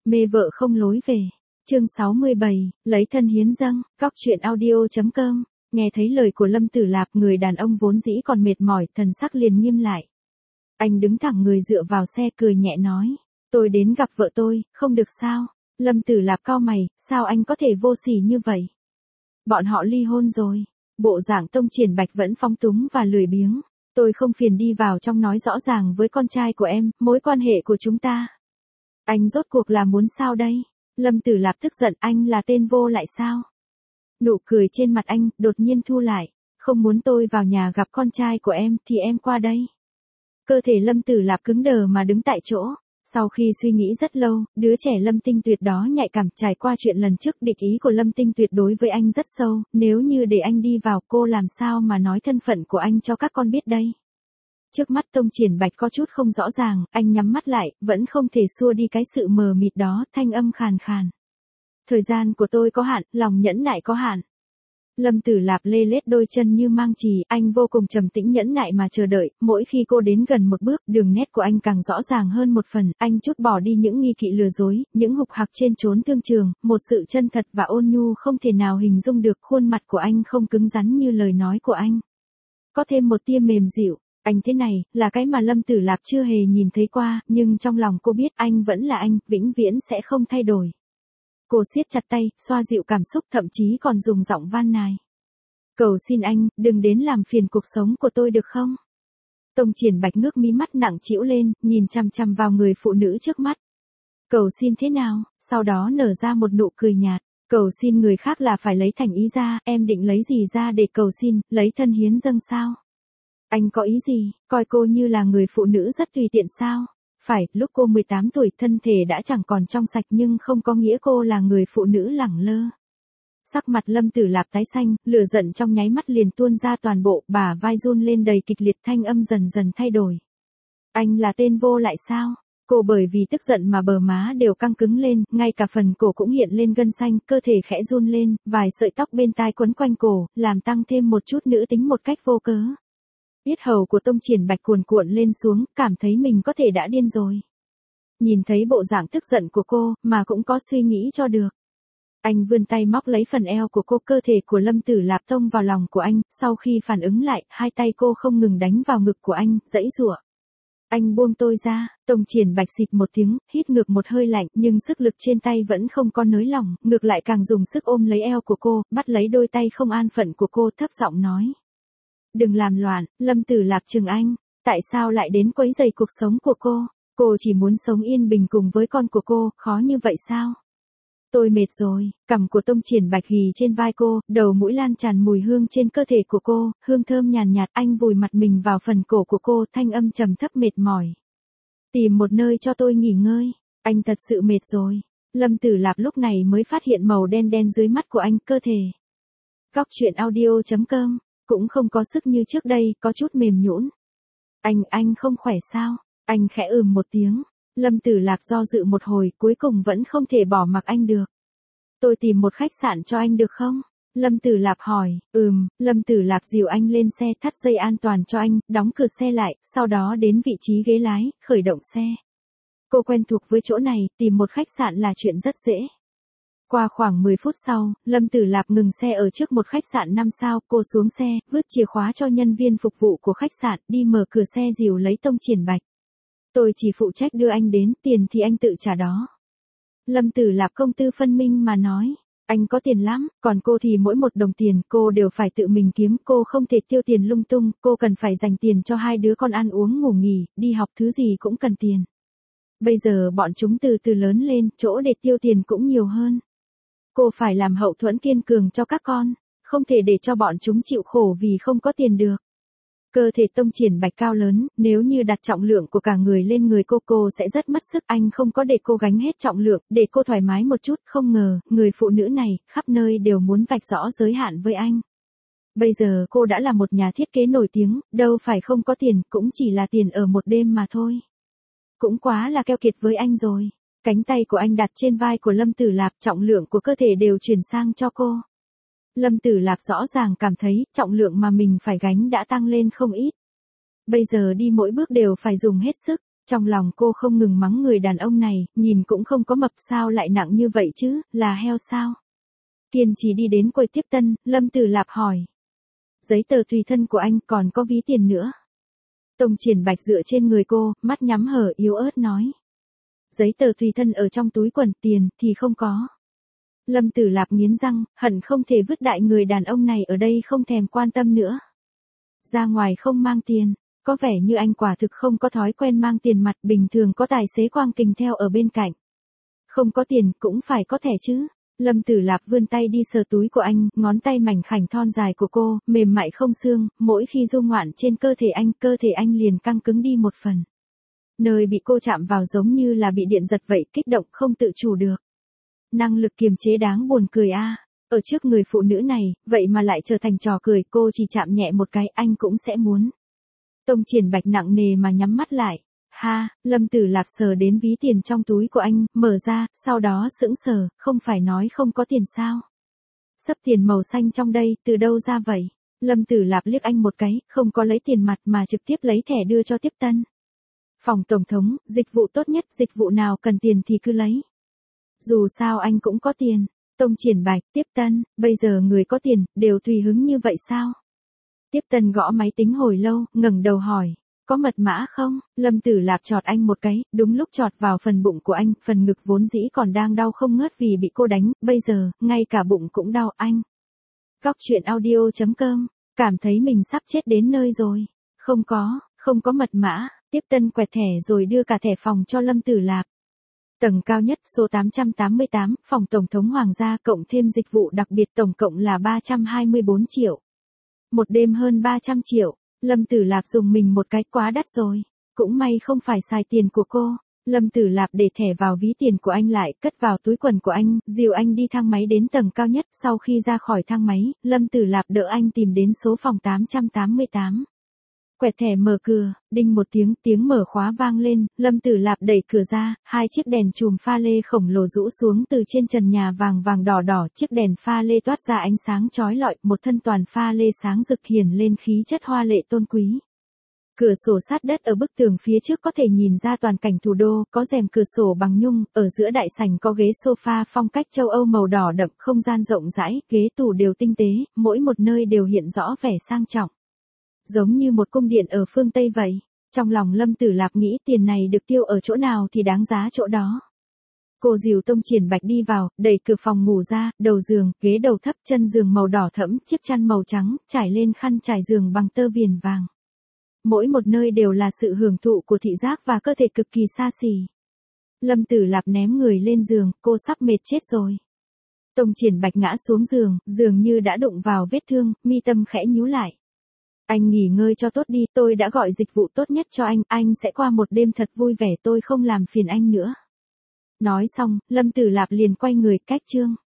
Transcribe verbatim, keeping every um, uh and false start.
Mê vợ không lối về. Chương sáu mươi bảy, lấy thân hiến dâng, cóc truyện audio chấm com. Nghe thấy lời của Lâm Tử Lạp, người đàn ông vốn dĩ còn mệt mỏi, thần sắc liền nghiêm lại. Anh đứng thẳng người dựa vào xe cười nhẹ nói. Tôi đến gặp vợ tôi, không được sao? Lâm Tử Lạp cau mày, sao anh có thể vô sỉ như vậy? Bọn họ ly hôn rồi. Bộ dạng Tông Triển Bạch vẫn phóng túng và lười biếng. Tôi không phiền đi vào trong nói rõ ràng với con trai của em, mối quan hệ của chúng ta. Anh rốt cuộc là muốn sao đây? Lâm Tử Lạp tức giận, anh là tên vô lại sao? Nụ cười trên mặt anh đột nhiên thu lại. Không muốn tôi vào nhà gặp con trai của em thì em qua đây. Cơ thể Lâm Tử Lạp cứng đờ mà đứng tại chỗ. Sau khi suy nghĩ rất lâu, đứa trẻ Lâm Tinh Tuyệt đó nhạy cảm, trải qua chuyện lần trước, địch ý của Lâm Tinh Tuyệt đối với anh rất sâu, nếu như để anh đi vào, cô làm sao mà nói thân phận của anh cho các con biết đây. Trước mắt Tông Triển Bạch có chút không rõ ràng, anh nhắm mắt lại, vẫn không thể xua đi cái sự mờ mịt đó, thanh âm khàn khàn. Thời gian của tôi có hạn, lòng nhẫn nại có hạn. Lâm Tử Lạp lê lết đôi chân như mang chì, anh vô cùng trầm tĩnh nhẫn nại mà chờ đợi, mỗi khi cô đến gần một bước, đường nét của anh càng rõ ràng hơn một phần, anh trút bỏ đi những nghi kỵ lừa dối, những hục hặc trên chốn thương trường, một sự chân thật và ôn nhu không thể nào hình dung được, khuôn mặt của anh không cứng rắn như lời nói của anh. Có thêm một tia mềm dịu, anh thế này, là cái mà Lâm Tử Lạp chưa hề nhìn thấy qua, nhưng trong lòng cô biết anh vẫn là anh, vĩnh viễn sẽ không thay đổi. Cô siết chặt tay, xoa dịu cảm xúc, thậm chí còn dùng giọng van nài. Cầu xin anh, đừng đến làm phiền cuộc sống của tôi được không? Tông Triển Bạch ngước mí mắt nặng trĩu lên, nhìn chằm chằm vào người phụ nữ trước mắt. Cầu xin thế nào? Sau đó nở ra một nụ cười nhạt. Cầu xin người khác là phải lấy thành ý ra, em định lấy gì ra để cầu xin, lấy thân hiến dâng sao? Anh có ý gì, coi cô như là người phụ nữ rất tùy tiện sao? Phải, lúc cô mười tám tuổi thân thể đã chẳng còn trong sạch nhưng không có nghĩa cô là người phụ nữ lẳng lơ. Sắc mặt Lâm Tử Lạp tái xanh, lửa giận trong nháy mắt liền tuôn ra toàn bộ, bả vai run lên đầy kịch liệt, thanh âm dần dần thay đổi. Anh là tên vô lại sao? Cô bởi vì tức giận mà bờ má đều căng cứng lên, ngay cả phần cổ cũng hiện lên gân xanh, cơ thể khẽ run lên, vài sợi tóc bên tai quấn quanh cổ, làm tăng thêm một chút nữ tính một cách vô cớ. Yết hầu của Tông Triển Bạch cuồn cuộn lên xuống, cảm thấy mình có thể đã điên rồi. Nhìn thấy bộ dạng tức giận của cô, mà cũng có suy nghĩ cho được. Anh vươn tay móc lấy phần eo của cô, cơ thể của Lâm Tử Lạp tông vào lòng của anh, sau khi phản ứng lại, hai tay cô không ngừng đánh vào ngực của anh, giãy giụa. Anh buông tôi ra, Tông Triển Bạch xịt một tiếng, hít ngược một hơi lạnh, nhưng sức lực trên tay vẫn không có nới lỏng, ngược lại càng dùng sức ôm lấy eo của cô, bắt lấy đôi tay không an phận của cô, thấp giọng nói. Đừng làm loạn, Lâm Tử Lạp trừng anh, tại sao lại đến quấy rầy cuộc sống của cô? Cô chỉ muốn sống yên bình cùng với con của cô, khó như vậy sao? Tôi mệt rồi, cằm của Tông Triển Bạch ghì trên vai cô, đầu mũi lan tràn mùi hương trên cơ thể của cô, hương thơm nhàn nhạt, anh vùi mặt mình vào phần cổ của cô, thanh âm trầm thấp mệt mỏi. Tìm một nơi cho tôi nghỉ ngơi, anh thật sự mệt rồi. Lâm Tử Lạp lúc này mới phát hiện màu đen đen dưới mắt của anh, cơ thể. Cóc truyện audio chấm com, cũng không có sức như trước đây, có chút mềm nhũn. Anh, anh không khỏe sao? Anh khẽ ừm một tiếng. Lâm Tử Lạp do dự một hồi, cuối cùng vẫn không thể bỏ mặc anh được. Tôi tìm một khách sạn cho anh được không? Lâm Tử Lạp hỏi. Ừm, Lâm Tử Lạp dìu anh lên xe, thắt dây an toàn cho anh, đóng cửa xe lại, sau đó đến vị trí ghế lái, khởi động xe. Cô quen thuộc với chỗ này, tìm một khách sạn là chuyện rất dễ. Qua khoảng mười phút sau, Lâm Tử Lạp ngừng xe ở trước một khách sạn năm sao, cô xuống xe, vứt chìa khóa cho nhân viên phục vụ của khách sạn, đi mở cửa xe dìu lấy Tông Triển Bạch. Tôi chỉ phụ trách đưa anh đến, tiền thì anh tự trả đó. Lâm Tử Lạp công tư phân minh mà nói, anh có tiền lắm, còn cô thì mỗi một đồng tiền cô đều phải tự mình kiếm, cô không thể tiêu tiền lung tung, cô cần phải dành tiền cho hai đứa con ăn uống ngủ nghỉ, đi học thứ gì cũng cần tiền. Bây giờ bọn chúng từ từ lớn lên, chỗ để tiêu tiền cũng nhiều hơn. Cô phải làm hậu thuẫn kiên cường cho các con, không thể để cho bọn chúng chịu khổ vì không có tiền được. Cơ thể Tông Triển Bạch cao lớn, nếu như đặt trọng lượng của cả người lên người cô, cô sẽ rất mất sức, anh không có để cô gánh hết trọng lượng, để cô thoải mái một chút, không ngờ, người phụ nữ này, khắp nơi đều muốn vạch rõ giới hạn với anh. Bây giờ cô đã là một nhà thiết kế nổi tiếng, đâu phải không có tiền, cũng chỉ là tiền ở một đêm mà thôi. Cũng quá là keo kiệt với anh rồi. Cánh tay của anh đặt trên vai của Lâm Tử Lạp, trọng lượng của cơ thể đều chuyển sang cho cô. Lâm Tử Lạp rõ ràng cảm thấy, trọng lượng mà mình phải gánh đã tăng lên không ít. Bây giờ đi mỗi bước đều phải dùng hết sức. Trong lòng cô không ngừng mắng người đàn ông này, nhìn cũng không có mập sao lại nặng như vậy chứ, là heo sao? Kiên trì đi đến quầy tiếp tân, Lâm Tử Lạp hỏi. Giấy tờ tùy thân của anh còn có ví tiền nữa. Tông Triển Bạch dựa trên người cô, mắt nhắm hở yếu ớt nói. Giấy tờ tùy thân ở trong túi quần, tiền thì không có. Lâm Tử Lạp nghiến răng, hận không thể vứt đại người đàn ông này ở đây không thèm quan tâm nữa. Ra ngoài không mang tiền, có vẻ như anh quả thực không có thói quen mang tiền mặt, bình thường có tài xế quang kình theo ở bên cạnh. Không có tiền cũng phải có thẻ chứ. Lâm Tử Lạp vươn tay đi sờ túi của anh, ngón tay mảnh khảnh thon dài của cô, mềm mại không xương, mỗi khi du ngoạn trên cơ thể anh, cơ thể anh liền căng cứng đi một phần. Nơi bị cô chạm vào giống như là bị điện giật vậy, kích động không tự chủ được. Năng lực kiềm chế đáng buồn cười a. À. Ở trước người phụ nữ này, vậy mà lại trở thành trò cười, cô chỉ chạm nhẹ một cái, anh cũng sẽ muốn. Tông Triển Bạch nặng nề mà nhắm mắt lại. Ha, Lâm Tử Lạp sờ đến ví tiền trong túi của anh, mở ra, sau đó sững sờ, không phải nói không có tiền sao? Sấp tiền màu xanh trong đây, từ đâu ra vậy? Lâm Tử Lạp liếc anh một cái, không có lấy tiền mặt mà trực tiếp lấy thẻ đưa cho tiếp tân. Phòng tổng thống, dịch vụ tốt nhất, dịch vụ nào cần tiền thì cứ lấy. Dù sao anh cũng có tiền. Tông Triển Bạch, tiếp tân, bây giờ người có tiền, đều tùy hứng như vậy sao? Tiếp tân gõ máy tính hồi lâu, ngẩng đầu hỏi. Có mật mã không? Lâm Tử Lạp chọt anh một cái, đúng lúc chọt vào phần bụng của anh, phần ngực vốn dĩ còn đang đau không ngớt vì bị cô đánh, bây giờ, ngay cả bụng cũng đau anh. Góc chuyện audio chấm com, cảm thấy mình sắp chết đến nơi rồi. Không có, không có mật mã, tiếp tân quẹt thẻ rồi đưa cả thẻ phòng cho Lâm Tử Lạp. Tầng cao nhất số tám trăm tám mươi tám, phòng Tổng thống Hoàng gia cộng thêm dịch vụ đặc biệt tổng cộng là ba trăm hai mươi bốn triệu. Một đêm hơn ba trăm triệu. Lâm Tử Lạp dùng mình một cái, quá đắt rồi. Cũng may không phải xài tiền của cô. Lâm Tử Lạp để thẻ vào ví tiền của anh lại, cất vào túi quần của anh, dìu anh đi thang máy đến tầng cao nhất. Sau khi ra khỏi thang máy, Lâm Tử Lạp đỡ anh tìm đến số phòng tám trăm tám mươi tám. Quẹt thẻ mở cửa, đinh một tiếng, tiếng mở khóa vang lên, Lâm Tử Lạp đẩy cửa ra, hai chiếc đèn chùm pha lê khổng lồ rũ xuống từ trên trần nhà vàng vàng đỏ đỏ, chiếc đèn pha lê toát ra ánh sáng chói lọi, một thân toàn pha lê sáng rực hiển lên khí chất hoa lệ tôn quý. Cửa sổ sát đất ở bức tường phía trước có thể nhìn ra toàn cảnh thủ đô, có rèm cửa sổ bằng nhung, ở giữa đại sảnh có ghế sofa phong cách châu Âu màu đỏ đậm, không gian rộng rãi, ghế tủ đều tinh tế, mỗi một nơi đều hiện rõ vẻ sang trọng. Giống như một cung điện ở phương Tây vậy. Trong lòng Lâm Tử Lạp nghĩ tiền này được tiêu ở chỗ nào thì đáng giá chỗ đó. Cô dìu Tông Triển Bạch đi vào, đẩy cửa phòng ngủ ra, đầu giường, ghế đầu thấp, chân giường màu đỏ thẫm, chiếc chăn màu trắng, trải lên khăn trải giường bằng tơ viền vàng. Mỗi một nơi đều là sự hưởng thụ của thị giác và cơ thể cực kỳ xa xỉ. Lâm Tử Lạp ném người lên giường, cô sắp mệt chết rồi. Tông Triển Bạch ngã xuống giường, dường như đã đụng vào vết thương, mi tâm khẽ nhíu lại. Anh nghỉ ngơi cho tốt đi, tôi đã gọi dịch vụ tốt nhất cho anh, anh sẽ qua một đêm thật vui vẻ, tôi không làm phiền anh nữa. Nói xong, Lâm Tử Lạp liền quay người cách chương.